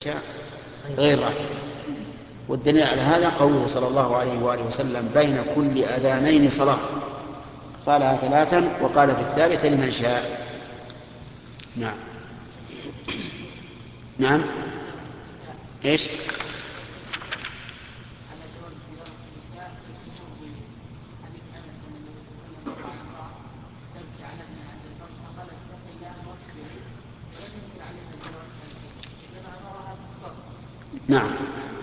غير راتبة. والدليل على هذا قوله صلى الله عليه وآله وسلم: بين كل أذانين صلاة، قالها 3 وقال في الثالثة: لمن شاء. نعم. نعم. إيش؟ نعم.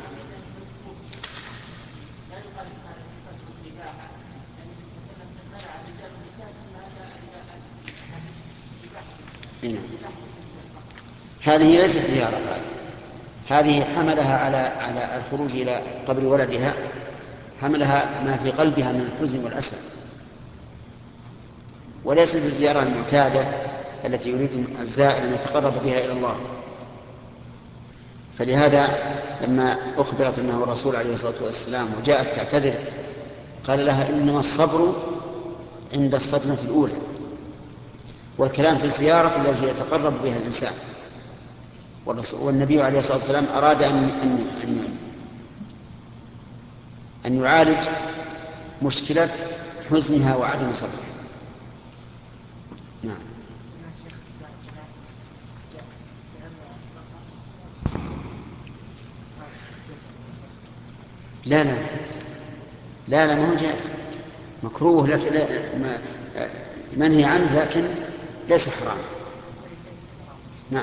هذه ليست زيارة، هذه حملها على الخروج إلى قبر ولدها، حملها ما في قلبها من الحزن والأسى، وليست الزيارة المعتادة التي يريد الزائر أن يتقرب بها إلى الله. فلهذا لما أخبرت أنه الرسول عليه الصلاة والسلام وجاءت تعتذر قال لها: إنما الصبر عند الصدمة الأولى، والكلام في الزيارة التي يتقرب بها الإنسان. والنبي عليه الصلاة والسلام أراد أن يعالج مشكلة حزنها وعدم صبرها. نعم. لا لا لا لا، ما هو جائز، مكروه لكن منهي عنه لكن ليس حرام. نعم.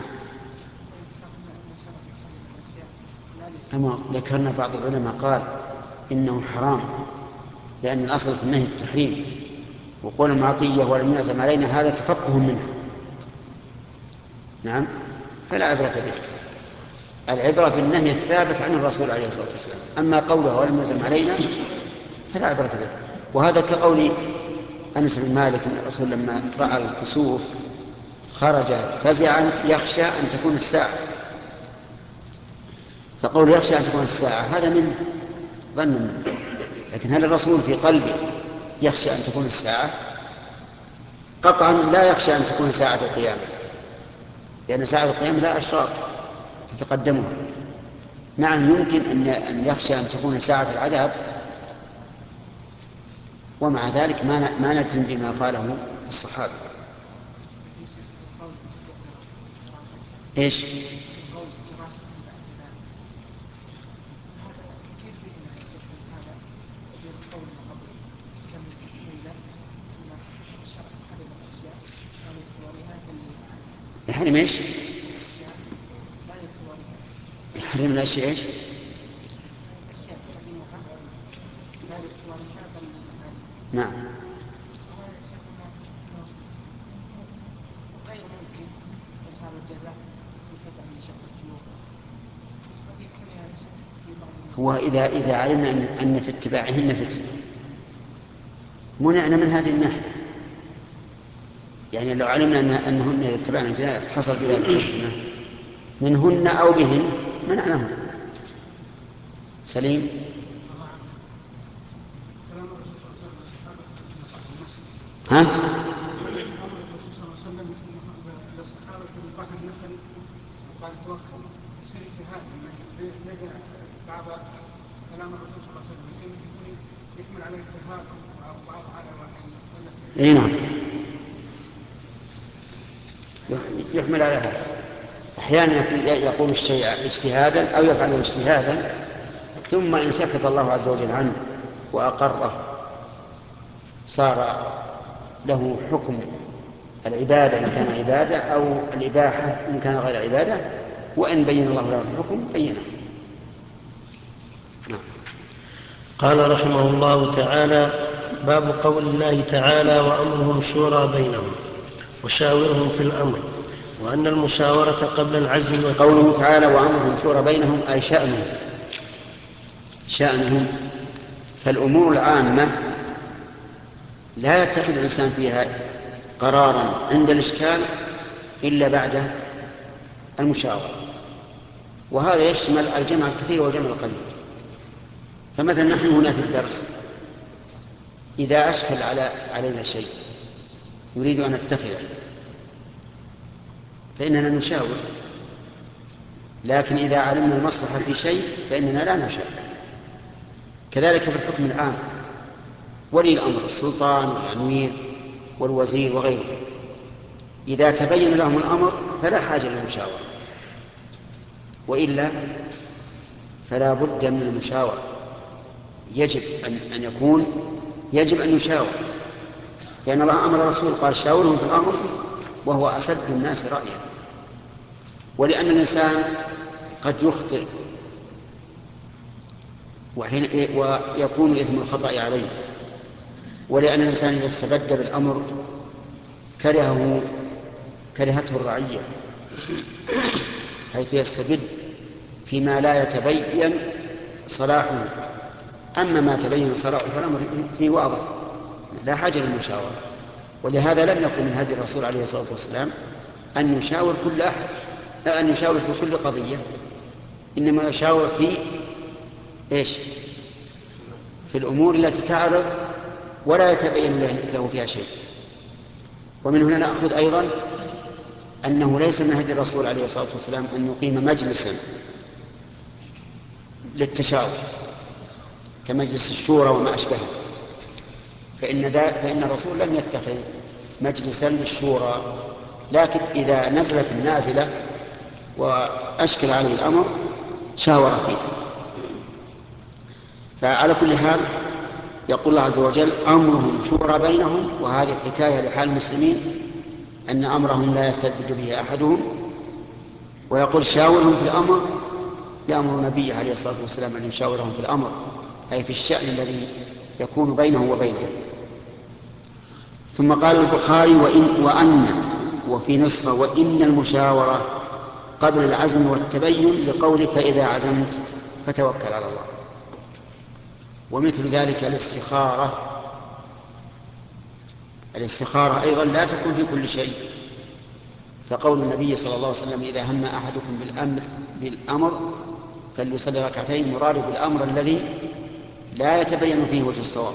أما ذكرنا بعض العلماء قال إنه حرام، لأن الأصل في النهي التحريم، وقول المعطية ولم يعزم علينا هذا تفقه منه. نعم. فلا عبرة به، العبرة بالنهي الثابت عن الرسول عليه الصلاة والسلام، أما قوله ولم يعزم علينا فلا عبرة به. وهذا كقول أنس بن مالك أن الرسول لما رأى الكسوف خرج فزعا يخشى أن تكون الساعة، فقول يخشى أن تكون الساعة هذا من ظن منه، لكن هل الرسول في قلبه يخشى أن تكون الساعة؟ قطعا لا يخشى أن تكون ساعة القيامة، لأن ساعة القيامة لا أشراط تتقدمها. نعم، يمكن أن يخشى أن تكون ساعة العذاب، ومع ذلك ما نجزم بما قاله الصحابة. إيش؟ يحرم إيش؟ يحرم الأشياء إيش؟ نعم. هو إذا علمنا أن في اتباعهن فتنة منعنا من هذه الناحية، يعني لو علمنا أنهن إذا اتبعنا الجنائز حصل بذلك الفتنة منهن أو بهن منعناهن. سليم. ها؟ اي نعم، يحمل على هذا. احيانا يقول الشيء اجتهادا او يفعله اجتهادا، ثم ان سكت الله عز وجل عنه واقره صار له حكم العباده ان كان عباده، او الاباحه ان كان غير عباده، وان بين الله له الحكم بينه. نعم. قال رحمه الله تعالى: باب قول الله تعالى: وأمرهم شورى بينهم وشاورهم في الأمر، وأن المشاورة قبل العزم. قوله تعالى: وأمرهم شورى بينهم، أي شأنهم. فالأمور العامة لا يتخذ الإنسان فيها قرارا عند الإشكال إلا بعد المشاورة، وهذا يشمل الجمع الكثير والجمع القليل. فمثلا نحن هنا في الدرس إذا أشكل علينا شيء نريد أن نتخذه فإننا نشاور لكن إذا علمنا المصلحة في شيء فإننا لا نشاور. كذلك في الحكم العام، ولي الأمر السلطان والأمير والوزير وغيره، إذا تبين لهم الأمر فلا حاجة للمشاورة، وإلا فلا بد من المشاورة. يجب أن يشاور، لأن الله أمر الرسول قال شاورهم في الأمر وهو أسد الناس رأيا. ولأن الإنسان قد يخطئ ويكون إثم الخطأ عليه، ولأن الإنسان إذا استبد بالأمر كرهته الرعية، حيث يستبد فيما لا يتبين صلاحه. أما ما تبين صلاحه فالأمر فيه واضح، لا حاجة للمشاورة. ولهذا لم يكن من هدي الرسول عليه الصلاة والسلام أن يشاور كل أحد، لا أن يشاور في كل قضية، إنما يشاور في في الأمور التي تعرض ولا يتبين له فيها شيء. ومن هنا نأخذ أيضا أنه ليس من هدي الرسول عليه الصلاة والسلام أن يقيم مجلسا للتشاور كمجلس الشورى وما أشبهه، فإن الرسول لم يتخذ مجلسا للشورى، لكن إذا نزلت النازلة وأشكل عليه الأمر شاور فيها. فعلى كل حال يقول الله عز وجل أمرهم شورى بينهم، وهذه حكاية لحال المسلمين أن أمرهم لا يستبد به أحدهم. ويقول شاورهم في الأمر، يأمر النبي عليه الصلاة والسلام أن يشاورهم في الأمر، أي في الشأن الذي يكون بينه وبينهم. ثم قال البخاري وفي نسخة وإن المشاورة قبل العزم والتبين، لقولك فإذا عزمت فتوكل على الله. ومثل ذلك الاستخارة أيضا لا تكون في كل شيء، فقول النبي صلى الله عليه وسلم إذا هم أحدكم بالأمر فليصلي ركعتين، مراد بالأمر الذي لا يتبين فيه وجه الصواب،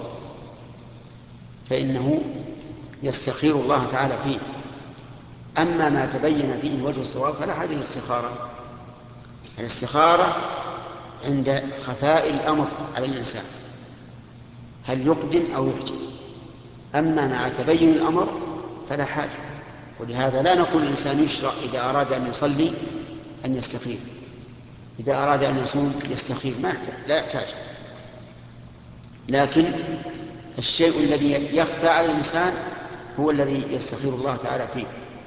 فإنه يستخير الله تعالى فيه. أما ما تبين فيه وجه الصواب فلا حاجة للاستخارة. الاستخارة عند خفاء الأمر على الإنسان، هل يقدم أو يحجم. أما مع تبين الأمر فلا حاجة. ولهذا لا نقول الإنسان يشرع إذا أراد أن يصلي أن يستخير، إذا أراد أن يصوم يستخير، لا يحتاج. لكن الشيء الذي يخفى على الإنسان هو الذي يستخير الله تعالى فيه.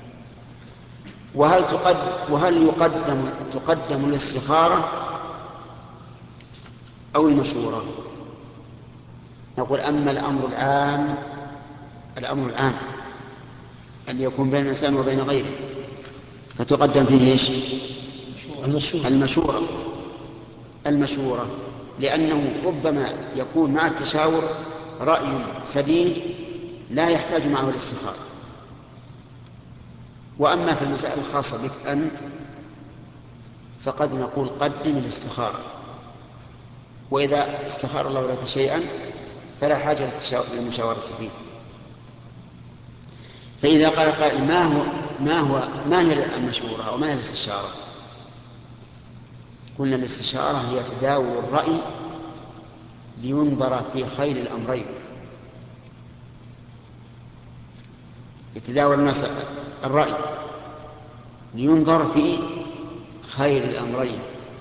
وهل تقدم الاستخارة أو المشورة؟ نقول أما الأمر العام أن يكون بين الإنسان وبين غيره فتقدم فيه المشورة، لأنه ربما يكون مع التشاور رأي سديد لا يحتاج معه الاستخارة. وأما في المسائل الخاصة بك أنت فقد نقول قدم الاستخارة، وإذا استخار الله لك شيئا فلا حاجة للمشاورة فيه. فإذا قال قائل ما هي المشورة أو ما هي الاستشارة؟ قلنا الاستشارة هي تداول الرأي لينظر في خير الأمرين. يتداول الناس الرأي لينظر في خير الأمرين.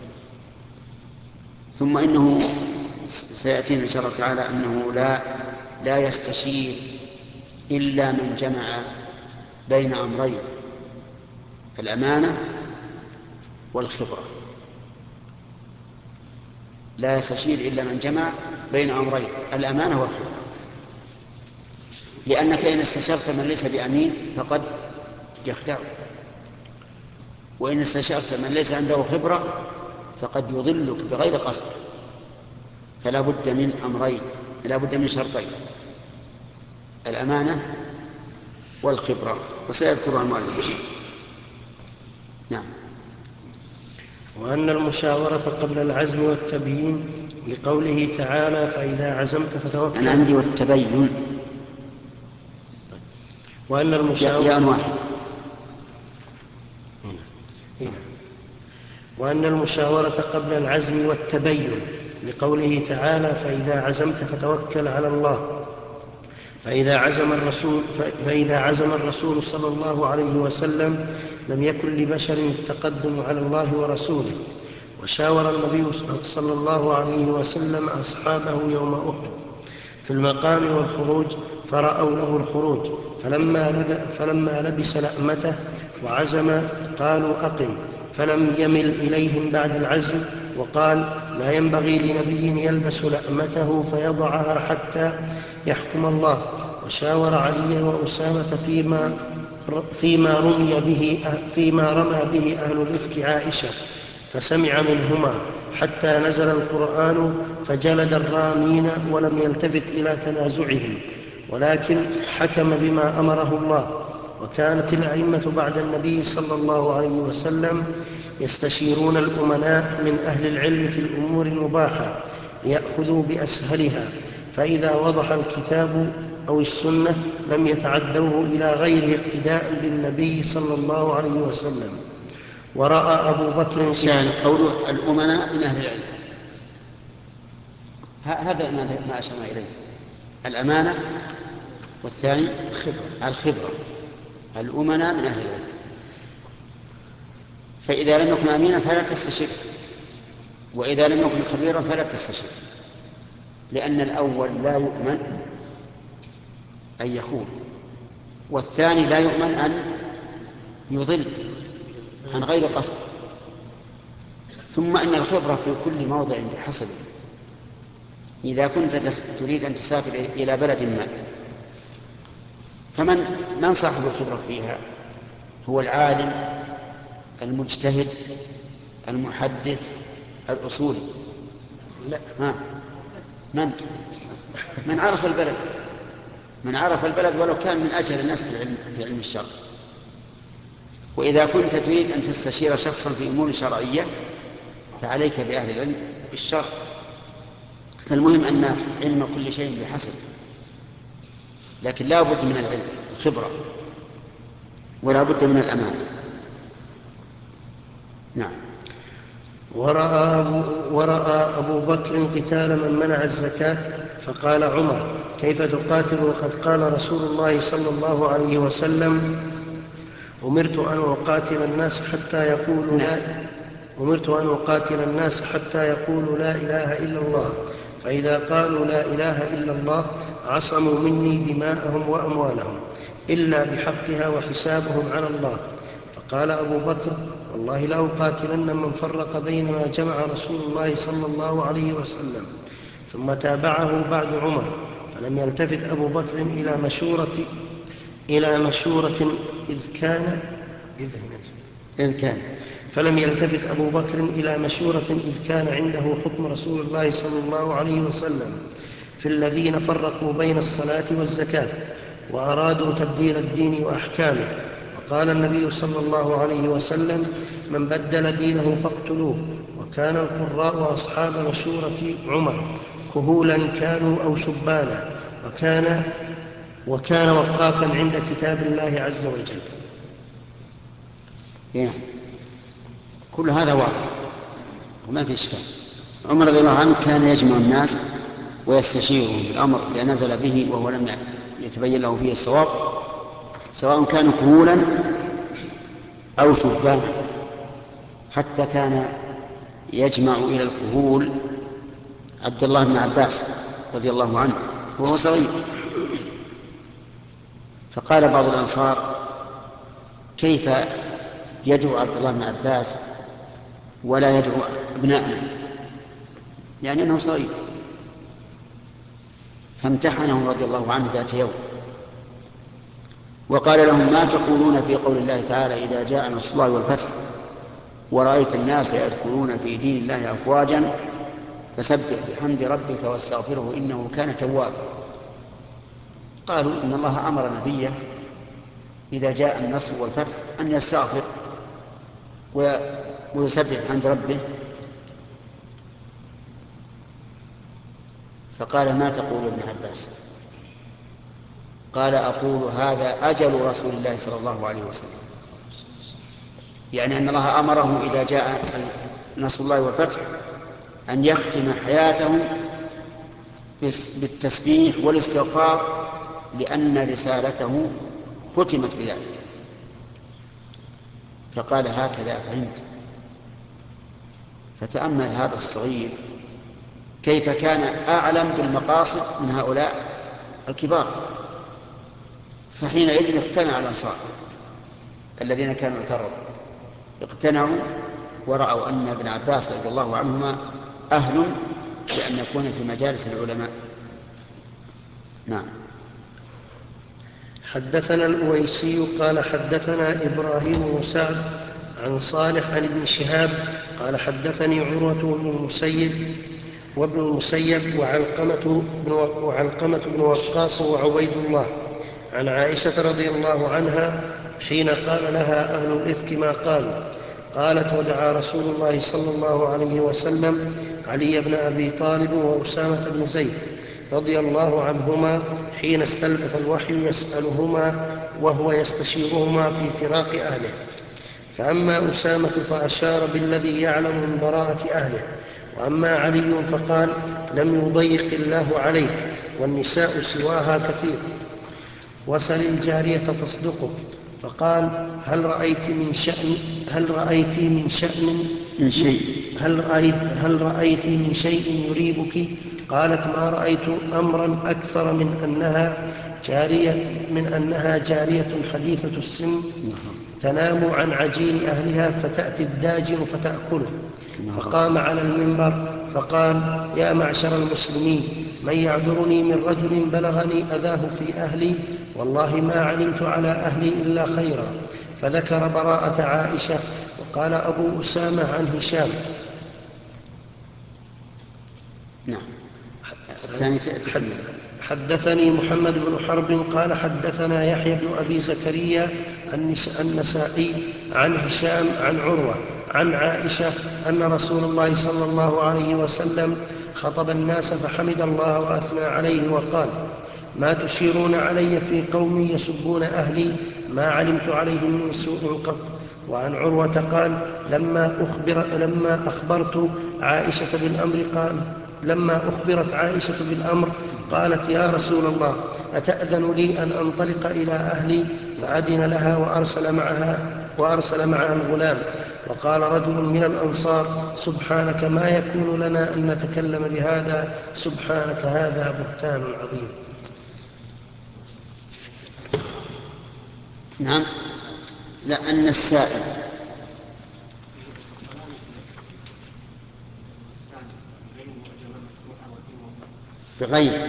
ثم إنه سيأتينا إن شاء الله تعالى أنه لا يستشير إلا من جمع بين أمرين: الأمانة والخبرة. لا يستشير إلا من جمع بين أمرين: الأمانة والخبرة. لأنك إن استشرت من ليس بأمين فقد يخدعه، وإن استشرت من ليس عنده خبرة فقد يضلك بغير قصد. فلا بد من أمرين، لا بد من شرطين: الأمانة والخبرة، وسيذكرها المؤلف. نعم. وأن المشاورة قبل العزم والتبيين، لقوله تعالى فإذا عزمت فتوكل. أنا عندي والتبين. وأن المشاورة واحد. وأن المشاورة قبل العزم والتبين، لقوله تعالى: فإذا عزمت فتوكل على الله. فإذا عزم الرسول صلى الله عليه وسلم لم يكن لبشر التقدم على الله ورسوله. وشاور النبي صلى الله عليه وسلم أصحابه يوم أحد في المقام والخروج، فرأوا له الخروج، فلما لبس لأمته وعزم قالوا: أقم، فلم يمل إليهم بعد العزم، وقال: لا ينبغي لنبي يلبس لأمته فيضعها حتى يحكم الله. وشاور عليا وأسامة فيما رمى به أهل الإفك عائشة، فسمع منهما حتى نزل القرآن فجلد الرامين ولم يلتفت إلى تنازعهم، ولكن حكم بما أمره الله. وكانت الأئمة بعد النبي صلى الله عليه وسلم يستشيرون الأمناء من أهل العلم في الأمور المباحة ليأخذوا بأسهلها، فإذا وضح الكتاب أو السنة لم يتعدوه إلى غيره اقتداء بالنبي صلى الله عليه وسلم. ورأى أبو بكر قوله الأمناء من أهل العلم، هذا ما أشرنا إليه، الأمانة، والثاني الخبرة. الأمناء من أهل العلم، فإذا لم يكن أمينا فلا تستشير، وإذا لم يكن خبيرا فلا تستشير، لأن الأول لا يؤمن أن يخون، والثاني لا يؤمن أن يضل عن غير قصد. ثم إن الخبرة في كل موضع بحسبه. إذا كنت تريد أن تسافر إلى بلد ما، فمن صاحب الخبرة فيها؟ هو العالم المجتهد المحدث الأصولي؟ لا، من عرف البلد، من عرف البلد ولو كان من أجهل الناس في علم الشرع. وإذا كنت تريد أن تستشير شخصا في أمور شرعية فعليك بأهل العلم بالشرع. فالمهم أن علم كل شيء بحسب، لكن لا بد من العلم الخبرة، ولا بد من الأمانة. نعم. ورأى أبو بكر قتال من منع الزكاة، فقال عمر: كيف تقاتل وقد قال رسول الله صلى الله عليه وسلم: أمرت أن أقاتل الناس حتى يقولوا لا إله إلا الله، فإذا قالوا لا إله إلا الله عصموا مني دماءهم وأموالهم إلا بحقها وحسابهم على الله. فقال أبو بكر: والله لا أقاتلن من فرق بين ما جمع رسول الله صلى الله عليه وسلم. ثم تابعه بعد عمر، فلم يلتفت أبو بكر إلى مشورة فلم يلتفت أبو بكر إلى مشورة إذ كان عنده حكم رسول الله صلى الله عليه وسلم في الذين فرقوا بين الصلاة والزكاة وأرادوا تبديل الدين وأحكامه. وقال النبي صلى الله عليه وسلم: من بدل دينه فاقتلوه. وكان القراء وأصحاب مشورة عمر كهولا كانوا أو شبانا، وكان وقافا عند كتاب الله عز وجل. كل هذا واضح وما في إشكال. عمر رضي الله عنه كان يجمع الناس ويستشيرهم بالأمر إذا نزل به وهو لم يتبين له فيه الصواب، سواء كانوا كهولا أو شبانا. حتى كان يجمع إلى الكهول عبد الله بن عباس رضي الله عنه وهو صغير، فقال بعض الأنصار: كيف يدعو عبد الله بن عباس ولا يدعو ابنائنا؟ يعني أنه صغير. فامتحنه رضي الله عنه ذات يوم وقال لهم: ما تقولون في قول الله تعالى: إذا جاء نصر الله والفتح ورأيت الناس يدخلون في دين الله أفواجا فسبح بحمد ربك واستغفره إنه كان توابا. قالوا: إن الله أمر نبيه إذا جاء النصر والفتح أن يستغفر ويسبح بحمد ربه. فقال: ما تقول ابن عباس؟ قال: أقول هذا أجل رسول الله صلى الله عليه وسلم، يعني أن الله أمره إذا جاء نصر الله والفتح أن يختم حياتهم بالتسبيح والاستغفار، لأن رسالته ختمت بذلك. فقال هكذا فهمت. فتأمل هذا الصغير كيف كان أعلم بالمقاصد من هؤلاء الكبار. فحينئذ اقتنع الأنصار الذين كانوا اعترضوا، اقتنعوا ورأوا أن ابن عباس رضي الله عنهما أهل بأن يكون في مجالس العلماء. نعم. حدثنا الأويسي قال حدثنا إبراهيم بن سعد عن صالح عن ابن شهاب قال حدثني عروة بن المسيب وابن المسيب وعلقمة بن وقاص وعبيد الله عن عائشة رضي الله عنها حين قال لها أهل الإفك ما قالوا. قالت ودعا رسول الله صلى الله عليه وسلم علي بن أبي طالب وأسامة بن زيد رضي الله عنهما حين استلبث الوحي يسألهما وهو يستشيرهما في فراق أهله. فأما أسامة فأشار بالذي يعلم من براءة أهله، وأما علي فقال لم يضيق الله عليك والنساء سواها كثير، وسل الجارية تصدقك. فقال هل رأيت من شيء يريبك؟ قالت ما رأيت أمرا أكثر من أنها جارية حديثة السن تنام عن عجين أهلها فتأتي الداجن فتأكله. فقام على المنبر فقال يا معشر المسلمين من يعذرني من رجل بلغني أذاه في أهلي؟ والله ما علمت على أهلي إلا خيرا. فذكر براءة عائشة. وقال أبو أسامة عن هشام. نعم. حدثني محمد بن حرب قال حدثنا يحيى بن أبي زكريا النسائي عن هشام عن عروة عن عائشة أن رسول الله صلى الله عليه وسلم خطب الناس فحمد الله وأثنى عليه وقال ما تشيرون علي في قوم يسبون أهلي ما علمت عليهم من سوء قط. وعن عروة قال لما أخبرت عائشة بالأمر قالت يا رسول الله أتأذن لي أن أنطلق إلى أهلي؟ فأذن لها وأرسل معها الغلام. وقال رجل من الأنصار سبحانك ما يكون لنا أن نتكلم بهذا، سبحانك هذا بهتان عظيم. نعم. لأن السائل بغير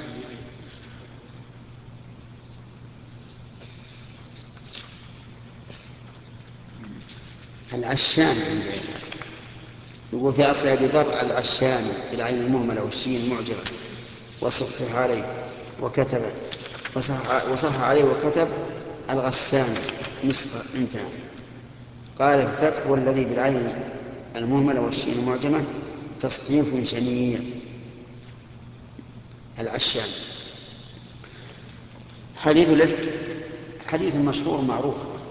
العشان يقول في أصل أبي ذر العشان بالعين المهملة والشين المعجمة وصح عليه وكتب وصح عليه وكتب الغسان نصف انتهى. قال في الفتح والذي بالعين المهملة والشين المعجمة تصحيف شنيع. العشان. حديث الإفك حديث مشهور معروف.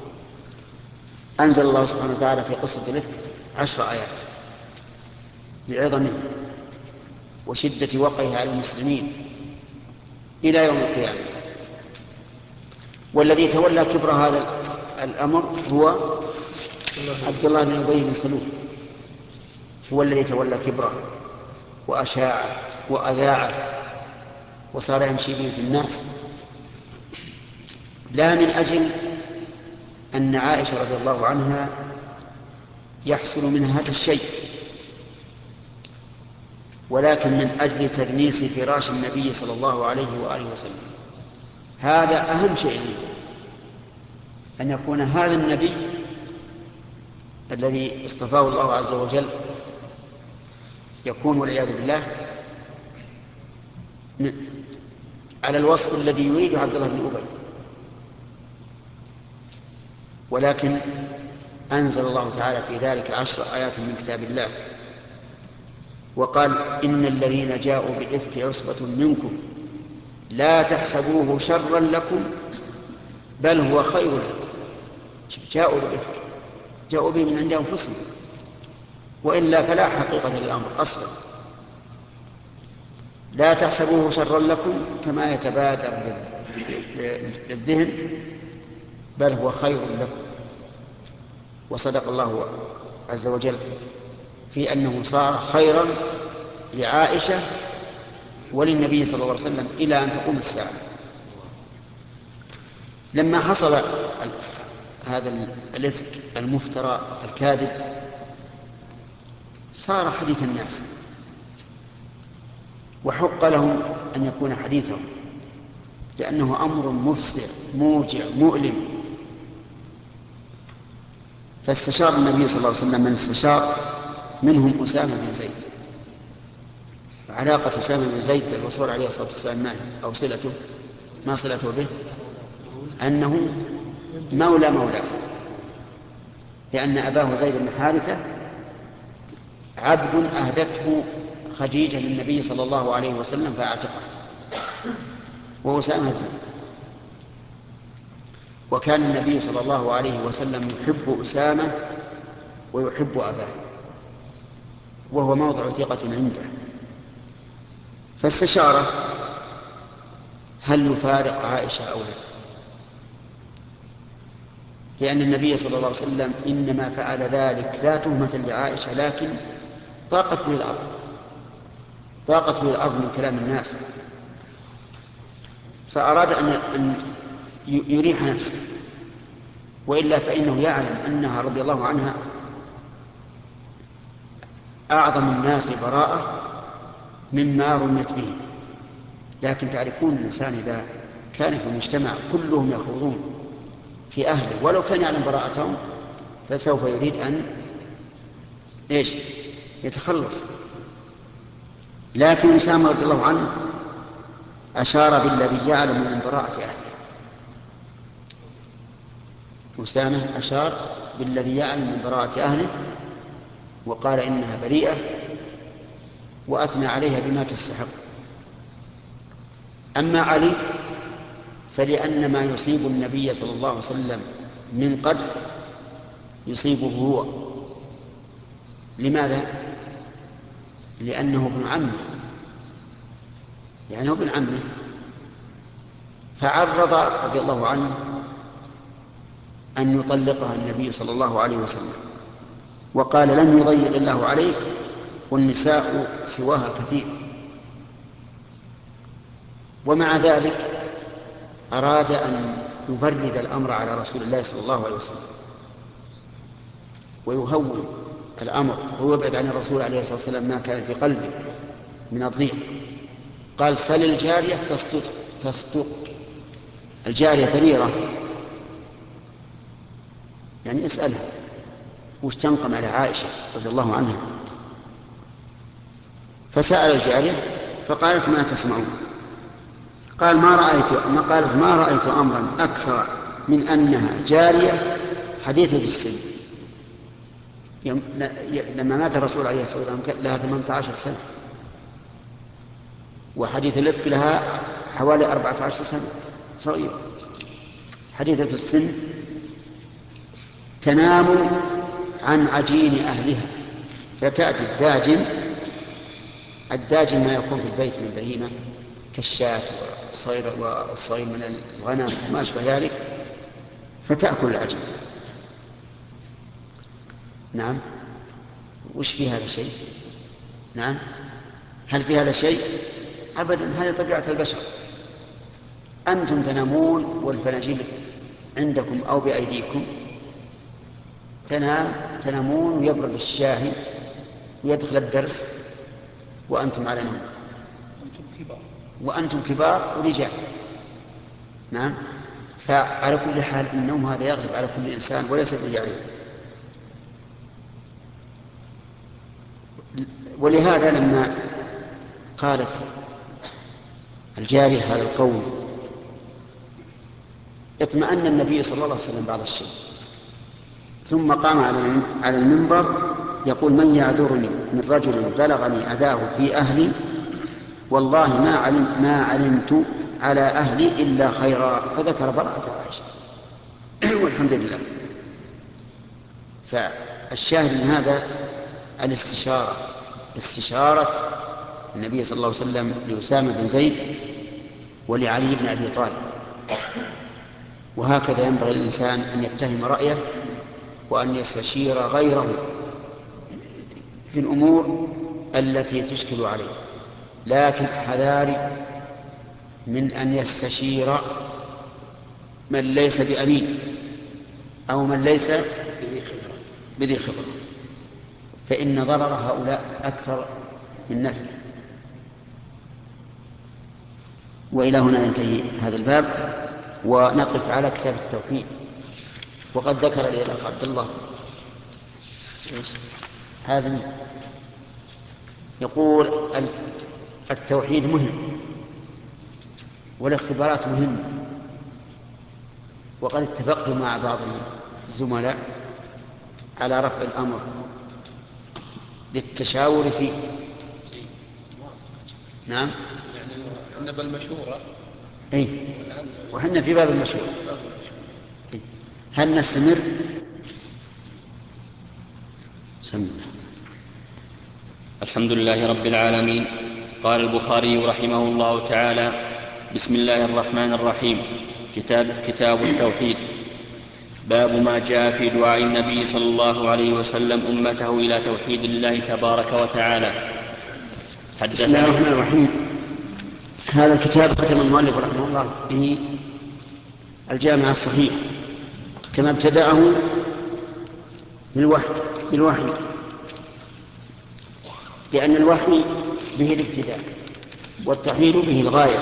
أنزل الله سبحانه وتعالى في قصة الإفك 10 آيات لعظمه وشدة وقعه على المسلمين إلى يوم القيامة. والذي تولى كبر هذا الأمر هو عبد الله بن أبي بن سلول، هو الذي تولى كبره وأشاعه وأذاعه وصار يمشي به في الناس، لا من أجل أن عائشة رضي الله عنها يحصل منها هذا الشيء، ولكن من أجل تدنيس فراش النبي صلى الله عليه وآله وسلم. هذا أهم شيء أن يكون هذا النبي الذي اصطفاه الله عز وجل يكون والعياذ بالله على الوصف الذي يريده عبد الله بن أبي. ولكن أنزل الله تعالى في ذلك 10 آيات من كتاب الله وقال إن الذين جاءوا بالإفك عصبة منكم لا تحسبوه شرا لكم بل هو خير لكم. جاءوا بالإفك، جاءوا به من عند أنفسهم، وإلا فلا حقيقة للأمر أصلا. لا تحسبوه شرا لكم كما يتبادر للذهن، بل هو خير لكم. وصدق الله عز وجل في أنه صار خيرا لعائشة وللنبي صلى الله عليه وسلم إلى أن تقوم الساعة. لما حصل هذا الإفك المفترى الكاذب صار حديث الناس، وحق لهم أن يكون حديثهم، لأنه أمر مفسر موجع مؤلم. فاستشار النبي صلى الله عليه وسلم من استشار، منهم أسامة بن زيد. علاقة أسامة بن زيد بالرسول عليه الصلاة والسلام ما هي؟ أو صلته، ما صلته به؟ أنه مولى، لأن أباه زيد بن حارثة عبد أهدته خديجة للنبي صلى الله عليه وسلم فأعتقه، وأسامة بن. وكان النبي صلى الله عليه وسلم يحب أسامة ويحب أباه، وهو موضع ثقة عنده. فاستشاره هل يفارق عائشة أو لا، لأن النبي صلى الله عليه وسلم إنما فعل ذلك لا تهمة لعائشة، لكن ضاقت به الأرض من كلام الناس، فأراد أن يريح نفسه، وإلا فإنه يعلم أنها رضي الله عنها أعظم الناس براءة مما رمت به. لكن تعرفون الإنسان إذا كان في المجتمع كلهم يخوضون في أهله ولو كان يعلم براءتهم فسوف يريد أن يتخلص. لكن أسامة رضي الله عنه أشار بالذي يعلم من براءة أهله. أسامة أشار بالذي يعلم من براءة أهله وقال إنها بريئة، وأثنى عليها بما تستحق. أما علي فلأن ما يصيب النبي صلى الله عليه وسلم من قدر يصيبه هو. لماذا؟ لأنه ابن عمه، فعرض رضي الله عنه أن يطلقها النبي صلى الله عليه وسلم، وقال لن يضيق الله عليك والنساء سواها كثير. ومع ذلك أراد أن يبرد الأمر على رسول الله صلى الله عليه وسلم ويهون الأمر ويبعد عن الرسول عليه الصلاة والسلام ما كان في قلبه من الضيق. قال سل الجارية تصدق. الجارية بريرة، يعني اسألها وش تنقم على عائشة رضي الله عنها. فسأل الجارية فقالت ما تسمعون؟ قالت ما رأيت أمرا أكثر من أنها جارية حديثة السن. لما مات الرسول عليه الصلاة والسلام لها 18 سنة، وحديث الإفك لها حوالي 14 سنة، صغيرة حديثة السن، تنام عن عجين أهلها فتأتي الداجن ما يكون في البيت من بهيمة كالشاة والصيد من الغنم وما أشبه ذلك، فتأكل العجين. نعم، وش في هذا شيء؟ نعم، هل في هذا شيء؟ أبدا، هذه طبيعة البشر. أنتم تنامون والفناجيل عندكم أو بأيديكم، تنامون ويبرد الشاهي ويدخل الدرس وأنتم على نوم، وأنتم كبار ورجال. نعم، فعلى كل حال النوم هذا يغلب على كل إنسان وليس بجعله. ولهذا لما قالت الجارية هذا القول اطمأن النبي صلى الله عليه وسلم بعض الشيء، ثم قام على المنبر يقول من يعذرني من رجل بلغني أذاه في أهلي والله ما علمت على أهلي إلا خيرا، فذكر براءة عائشة. والحمد لله. فالشاهد من هذا الاستشارة، استشارة النبي صلى الله عليه وسلم لأسامة بن زيد ولعلي بن أبي طالب. وهكذا ينبغي للإنسان أن يتهم رأيه وأن يستشير غيره في الأمور التي تشكل عليه، لكن حذاري من أن يستشير من ليس بأمين أو من ليس بذي خبرة، فإن ضرر هؤلاء أكثر من نفعه. وإلى هنا ينتهي هذا الباب، ونقف على كتاب التوحيد. وقد ذكر لي الأخ عبد الله حازم يقول التوحيد مهم والاختبارات مهمة، وقد اتفقت مع بعض الزملاء على رفع الأمر للتشاور فيه. نعم، يعني احنا بالمشورة. اي، وحنا في باب المشورة. هل نستمر؟ سمنا. الحمد لله رب العالمين. قال البخاري رحمه الله تعالى: بسم الله الرحمن الرحيم. كتاب التوحيد. باب ما جاء في دعاء النبي صلى الله عليه وسلم أمته إلى توحيد الله تبارك وتعالى. بسم الله الرحمن الرحيم. هذا الكتاب ختم المؤلف رحمه الله به الجامع الصحيح، كما ابتدأه بالوحي، لأن الوحي به الابتداء والتوحيد به الغاية.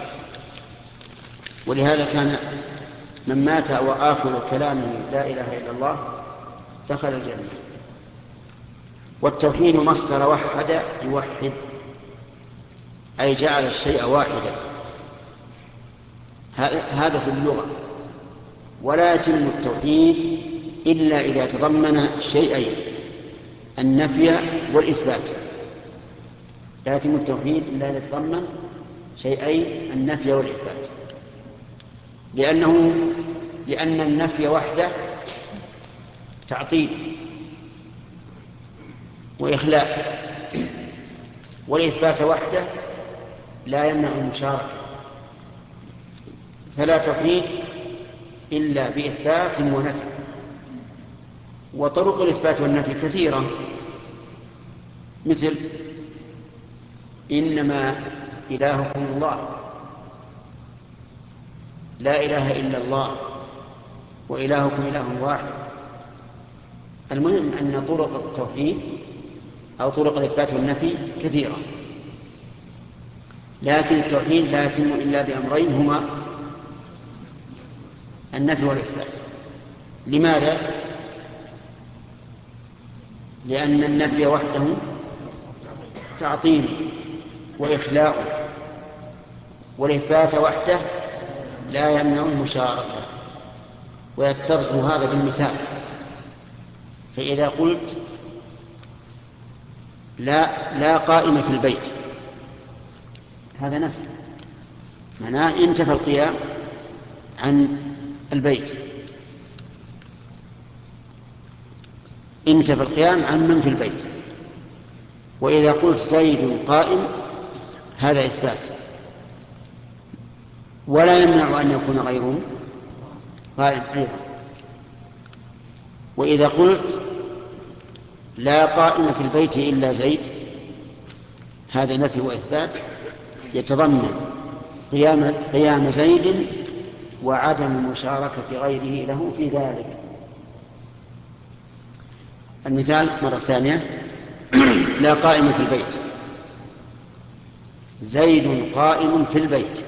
ولهذا كان من مات وآخر كلامه لا إله إلا الله دخل الجنة. والتوحيد مصدر وحد يوحد، أي جعل الشيء واحدا، هذا في اللغة. ولا يتم التوحيد إلا إذا تضمن شيئين: النفي والإثبات. لا يتم التوحيد إلا إذا تضمن شيئين: النفي والإثبات. لأن النفي وحده تعطيل وإخلاء، والإثبات وحده لا يمنع المشاركة. فلا توحيد إلا بإثبات ونفي. وطرق الإثبات والنفي كثيرة، مثل: إنما إلهكم الله، لا إله إلا الله، وإلهكم إله واحد. المهم أن طرق التوحيد أو طرق الإثبات والنفي كثيرة، لكن التوحيد لا يتم إلا بأمرين هما النفي والإثبات. لماذا؟ لأن النفي وحده تعطيل وإخلاء، والإثبات وحده لا يمنع المشاركة. ويتضح هذا بالمثال. فإذا قلت لا قائم في البيت، هذا نفي، معناه انتفى القيام عن البيت، انتفى القيام عن من في البيت. وإذا قلت زيد قائم، هذا إثبات، ولا يمنع أن يكون غيره قائم أيضا. وإذا قلت لا قائم في البيت إلا زيد، هذا نفي وإثبات يتضمن قيام زيد وعدم مشاركة غيره له في ذلك. المثال مرة ثانية: لا قائم في البيت، زيد قائم في البيت،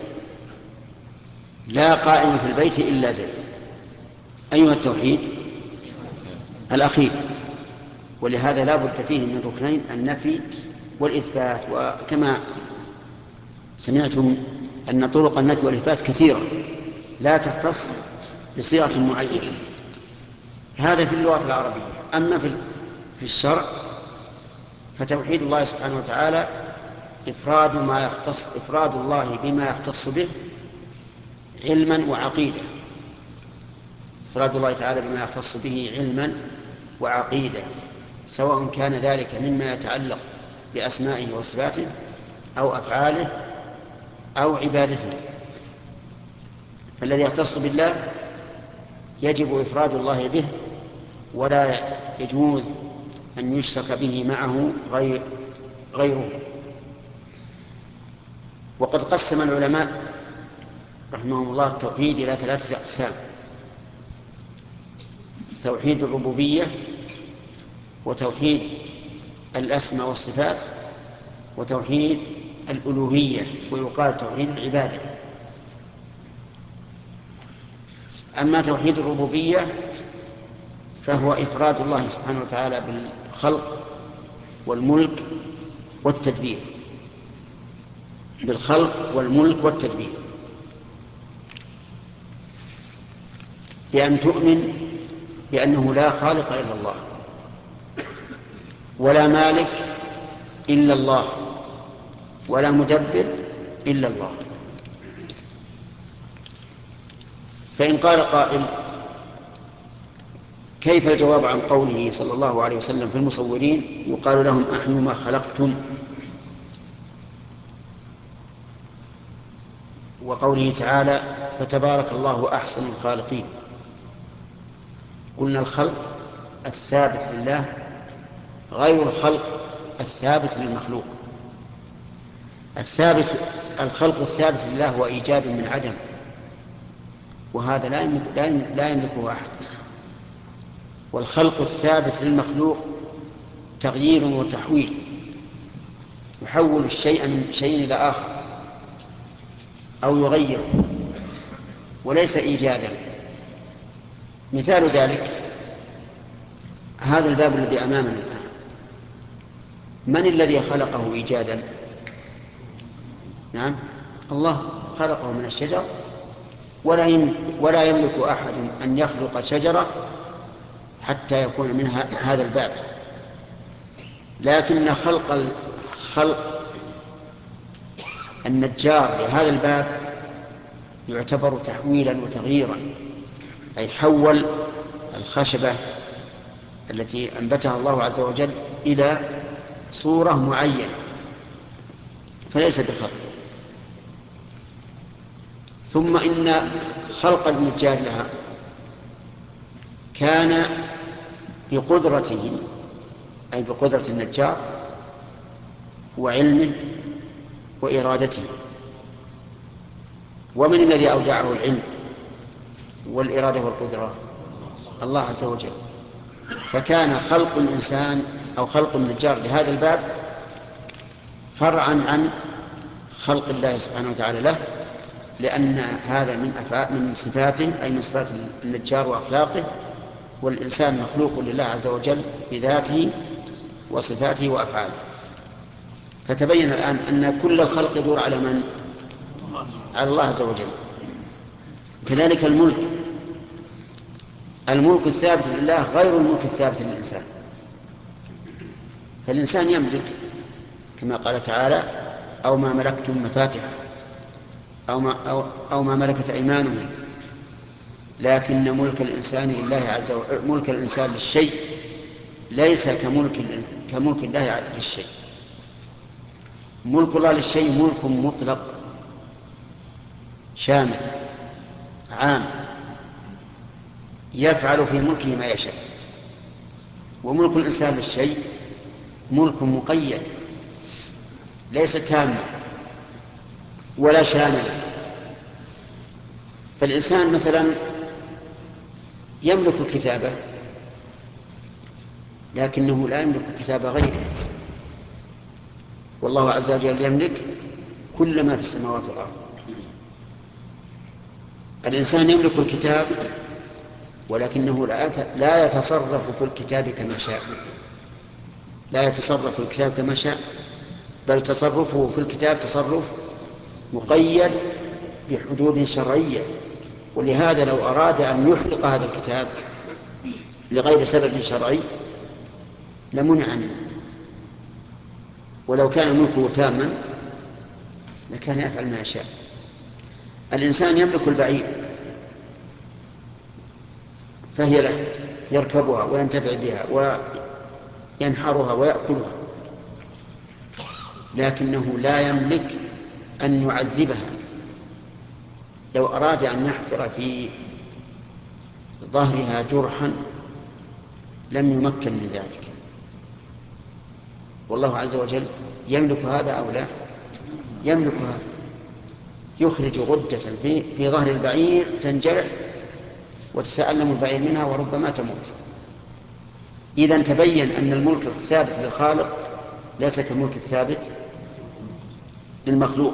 لا قائم في البيت إلا زيد. أيها التوحيد الأخير، ولهذا لا بد فيه من ركنين: النفي والإثبات. وكما سمعتم أن طرق النفي والإثبات كثيرة لا تختص بصيغة معينة. هذا في اللغة العربية. أما في الشرع فتوحيد الله سبحانه وتعالى إفراد الله بما يختص به علما وعقيدة. إفراد الله تعالى بما يختص به علما وعقيدة، سواء كان ذلك مما يتعلق بأسمائه وصفاته أو أفعاله أو عبادته. فالذي يختص بالله يجب إفراد الله به، ولا يجوز أن يشرك به معه غيره. وقد قسم العلماء رحمهم الله التوحيد إلى 3 أقسام: توحيد الربوبية، وتوحيد الأسماء والصفات، وتوحيد الألوهية، ويقال توحيد العبادة. أما توحيد الربوبية فهو إفراد الله سبحانه وتعالى بالخلق والملك والتدبير، بالخلق والملك والتدبير، بأن تؤمن بأنه لا خالق إلا الله، ولا مالك إلا الله، ولا مدبر إلا الله. فإن قال قائل: كيف الجواب عن قوله صلى الله عليه وسلم في المصورين يقال لهم أحيوا ما خلقتم، وقوله تعالى فتبارك الله أحسن الخالقين؟ قلنا الخلق الثابت لله غير الخلق الثابت للمخلوق. الخلق الثابت لله هو إيجاد من عدم، وهذا لا يملكه أحد. والخلق الثابت للمخلوق تغيير وتحويل، يحول الشيء من شيء إلى آخر أو يغيره، وليس إيجادا. مثال ذلك هذا الباب الذي أمامنا الآن، من الذي خلقه إيجادا؟ نعم، الله خلقه من الشجر، ولا يملك أحد أن يخلق شجرة حتى يكون منها هذا الباب. لكن خلق النجار لهذا الباب يعتبر تحويلا وتغييرا، أي حول الخشبة التي أنبتها الله عز وجل إلى صورة معينة، فليس بخلق. ثم إن خلق النجار لها كان بقدرته، أي بقدرة النجار وعلمه وإرادته. ومن الذي أودعه العلم والإرادة والقدرة؟ الله عز وجل. فكان خلق الإنسان أو خلق النجار لهذا الباب فرعا عن خلق الله سبحانه وتعالى له، لأن هذا من صفاته، أي من صفات النجار وأخلاقه، والإنسان مخلوق لله عز وجل بذاته وصفاته وأفعاله. فتبين الآن أن كل الخلق يدور على من؟ على الله عز وجل. كذلك الملك الثابت لله غير الملك الثابت للإنسان. فالإنسان يملك كما قال تعالى: أو ما ملكتم مفاتحه، أو ما ملكت أيمانهم، لكن ملك الإنسان لله عز وجل، ملك الإنسان للشيء ليس كملك الله للشيء. ملك الله للشيء ملك مطلق شامل عام يفعل في ملكه ما يشاء، وملك الإنسان للشيء ملك مقيد ليس تاما ولا شاملا. فالإنسان مثلا يملك الكتابة، لكنه لا يملك كتاب غيره، والله عز وجل يملك كل ما في السماوات والأرض. الإنسان يملك الكتاب ولكنه لا يتصرف في الكتاب كما شاء، لا يتصرف في الكتاب كما شاء، بل تصرفه في الكتاب تصرف مقيد بحدود شرعية. ولهذا لو أراد أن يحرق هذا الكتاب لغير سبب شرعي لمنع عنه، ولو كان ملكه تاما لكان يفعل ما يشاء. الإنسان يملك البعير فهي له، يركبها وينتفع بها ينحرها ويأكلها، لكنه لا يملك أن يعذبها. لو أراد أن يحفر في ظهرها جرحا لم يمكن من ذلك. والله عز وجل يملك هذا أو لا؟ يملك هذا. يخرج غدة في ظهر البعير تنجرح وتتألم البعير منها وربما تموت. إذن تبين أن الملك الثابت للخالق ليس كالملك الثابت للمخلوق.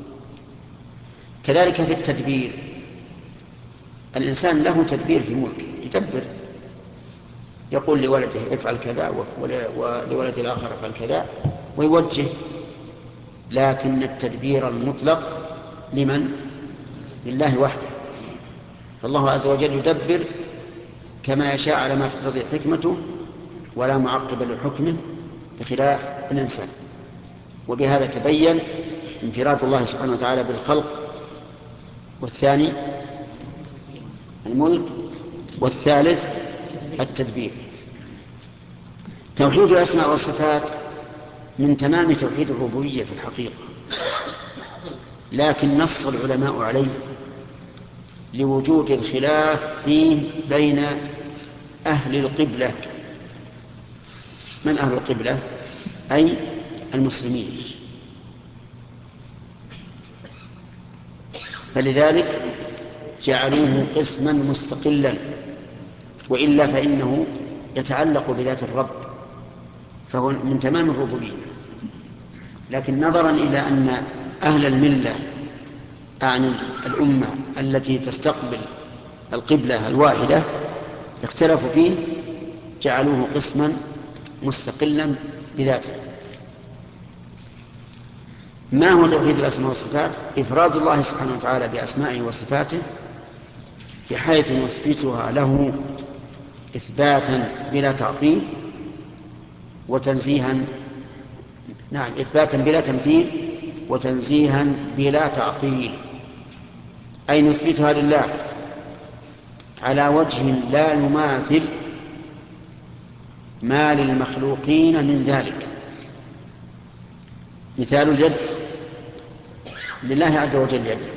كذلك في التدبير، الإنسان له تدبير في ملكه، يدبر، يقول لولده افعل كذا ولولد الآخر افعل كذا ويوجه، لكن التدبير المطلق لمن؟ لله وحده. فالله عز وجل يدبر كما يشاء على ما تقتضي حكمته ولا معقب لحكمه بخلاف الإنسان. وبهذا تبين انفراد الله سبحانه وتعالى بالخلق، والثاني الملك، والثالث التدبير. توحيد الأسماء والصفات من تمام توحيد الربوبية في الحقيقة، لكن نص العلماء عليه لوجود الخلاف فيه بين أهل القبلة. من أهل القبلة؟ أي المسلمين. فلذلك جعلوه قسما مستقلا، وإلا فإنه يتعلق بذات الرب، فهو من تمام الربوبية. لكن نظرا إلى أن أهل الملة أعني الأمة التي تستقبل القبلة الواحدة اختلفوا فيه، جعلوه قسما مستقلا بذاته. ما هو توحيد الأسماء والصفات؟ إفراد الله سبحانه وتعالى بأسمائه وصفاته بحيث نثبتها له إثباتا بلا تعطيل وتنزيها، إثباتا بلا تمثيل وتنزيها بلا تعطيل، أي نثبتها لله على وجه لا يماثل ما للمخلوقين من ذلك. مثال اليد، لله عز وجل يد،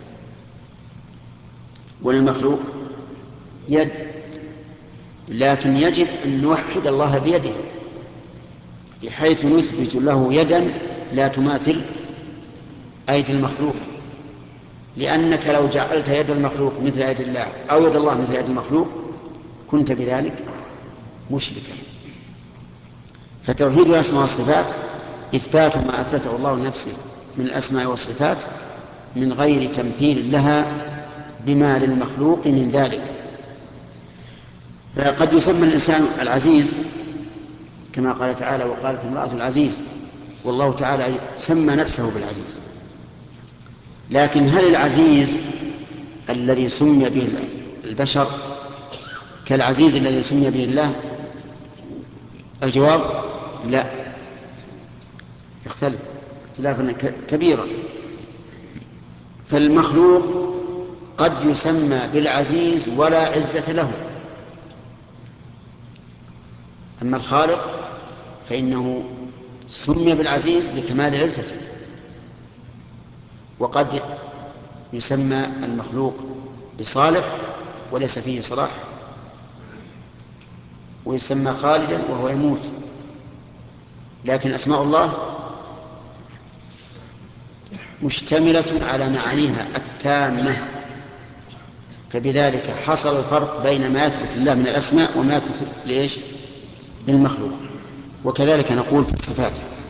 وللمخلوق يد، لكن يجب أن نوحد الله بيده بحيث نثبت له يدا لا تماثل أيدي المخلوق، لأنك لو جعلت يد المخلوق مثل يد الله أو يد الله مثل يد المخلوق كنت بذلك مشركا. فتوحيد الأسماء والصفات إثبات ما أثبته الله لنفسه من الأسماء والصفات من غير تمثيل لها بما للمخلوق من ذلك. فقد يسمى الإنسان العزيز كما قال تعالى وقالت امرأة العزيز، والله تعالى سمى نفسه بالعزيز، لكن هل العزيز الذي سمي به البشر كالعزيز الذي سمي به الله؟ الجواب لا، يختلف اختلافا كبيرا. فالمخلوق قد يسمى بالعزيز ولا عزة له، أما الخالق فإنه سمي بالعزيز لكمال عزته. وقد يسمى المخلوق بصالح وليس فيه صلاح، ويسمى خالدا وهو يموت، لكن أسماء الله مشتملة على معانيها التامة، فبذلك حصل الفرق بين ما يثبت لله من الأسماء وما يثبت لإيش؟ للمخلوق. وكذلك نقول في الصفات،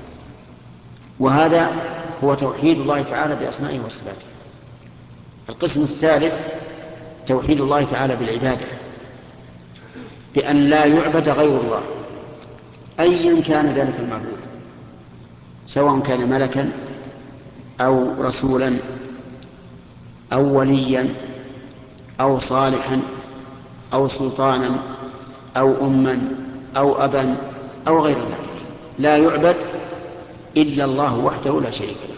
وهذا هو توحيد الله تعالى بأسمائه وصفاته. القسم الثالث توحيد الله تعالى بالعبادة، بأن لا يعبد غير الله أيا كان ذلك المعبود، سواء كان ملكا أو رسولا أو وليا أو صالحا أو سلطانا أو أما أو أبا أو غير ذلك، لا يعبد إلا الله وحده لا شريك له.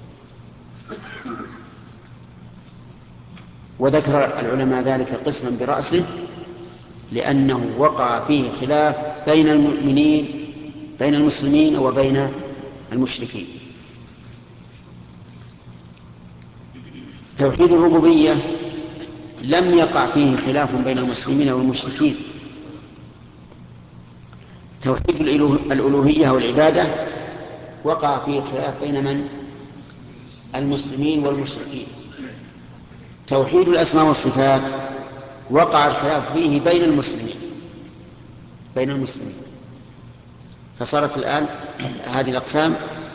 وذكر العلماء ذلك قسما برأسه لأنه وقع فيه خلاف بين المؤمنين بين المسلمين وبين المشركين. توحيد الربوبية لم يقع فيه خلاف بين المسلمين والمشركين. توحيد الألوهية والعبادة وقع فيه خلاف بين من؟ المسلمين والمشركين. توحيد الأسماء والصفات وقع الخلاف فيه بين المسلمين. فصارت الآن هذه الأقسام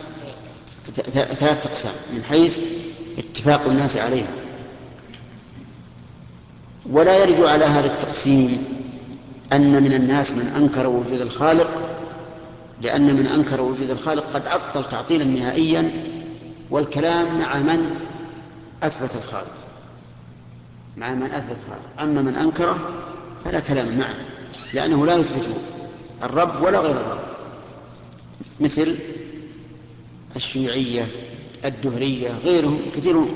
3 أقسام من حيث اتفاق الناس عليها. ولا يرد على هذا التقسيم أن من الناس من أنكر وجود الخالق، لأن من أنكر وجود الخالق قد عطل تعطيلا نهائيا، والكلام مع من أثبت الخالق. أما من أنكره فلا كلام معه، لأنه لا يثبت الرب ولا غير الرب، مثل الشيوعية، الدهرية، غيرهم كثيرون.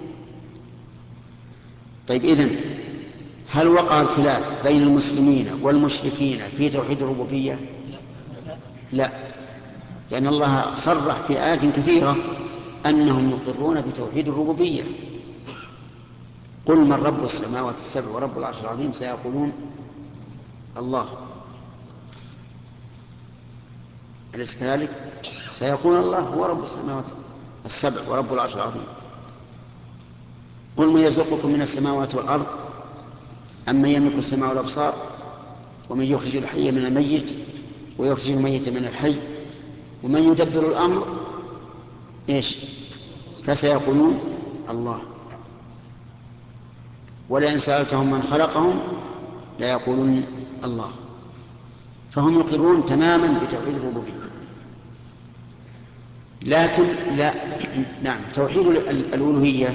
طيب، إذن هل وقع الخلاف بين المسلمين والمشركين في توحيد الربوبية؟ لا، لأن الله صرح في آيات كثيرة أنهم يقرون بتوحيد الربوبية. قل من رب السماوات السبع ورب العرش العظيم سيقولون الله. أليس كذلك؟ سيقول الله هو رب السماوات السبع ورب العرش العظيم. قل من يرزقكم من السماوات والأرض أمن يملك السماء والأبصار ومن يخرج الحي من الميت ويخرج الميت من الحي ومن يدبر الأمر فسيقولون الله. ولئن سألتهم من خلقهم ليقولون الله. فهم يقرون تماما بتوحيد الربوبية. لكن توحيد الألوهية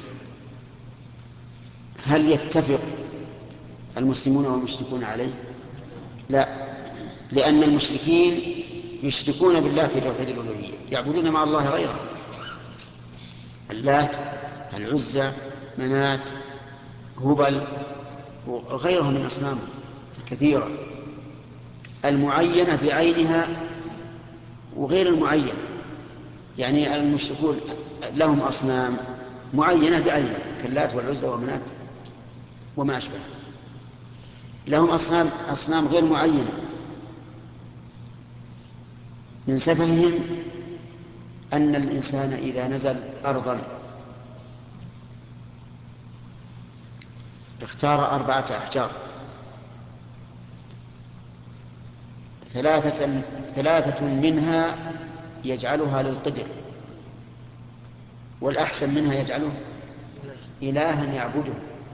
هل يتفق المسلمون والمشركون عليه؟ لا، لأن المشركين يشركون بالله في توحيد الألوهية، يعبدون مع الله غيره، اللات، العزى، منات، هبل وغيرهم من أصنام كثيرة، المعينة بعينها وغير المعينة. يعني المشركون لهم أصنام معينة بعينها كاللات والعزى ومنات وما أشبه، لهم أصنام غير معينة. من سفههم أن الإنسان إذا نزل أرضا اختار 4 أحجار، 3 منها يجعلها للقدر، والأحسن منها يجعله إلها يعبده.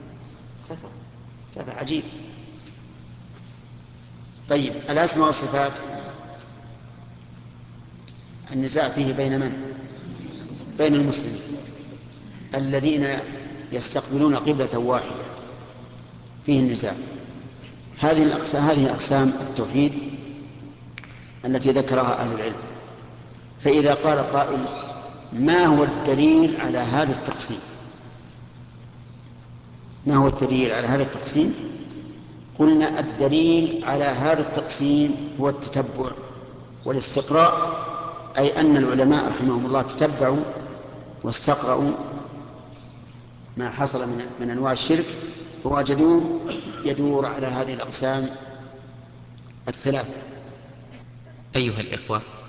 سفه عجيب. طيب، الأسماء والصفات النزاع فيه بين من؟ بين المسلمين الذين يستقبلون قبلة واحدة، فيه النزاع. هذه أقسام التوحيد التي ذكرها أهل العلم. فإذا قال قائل ما هو الدليل على هذا التقسيم؟ ما هو الدليل على هذا التقسيم؟ قلنا الدليل على هذا التقسيم هو التتبع والاستقراء، أي أن العلماء رحمهم الله تتبعوا واستقرأوا ما حصل من أنواع الشرك، فوجدوه يدور على هذه الأقسام 3. أيها الإخوة،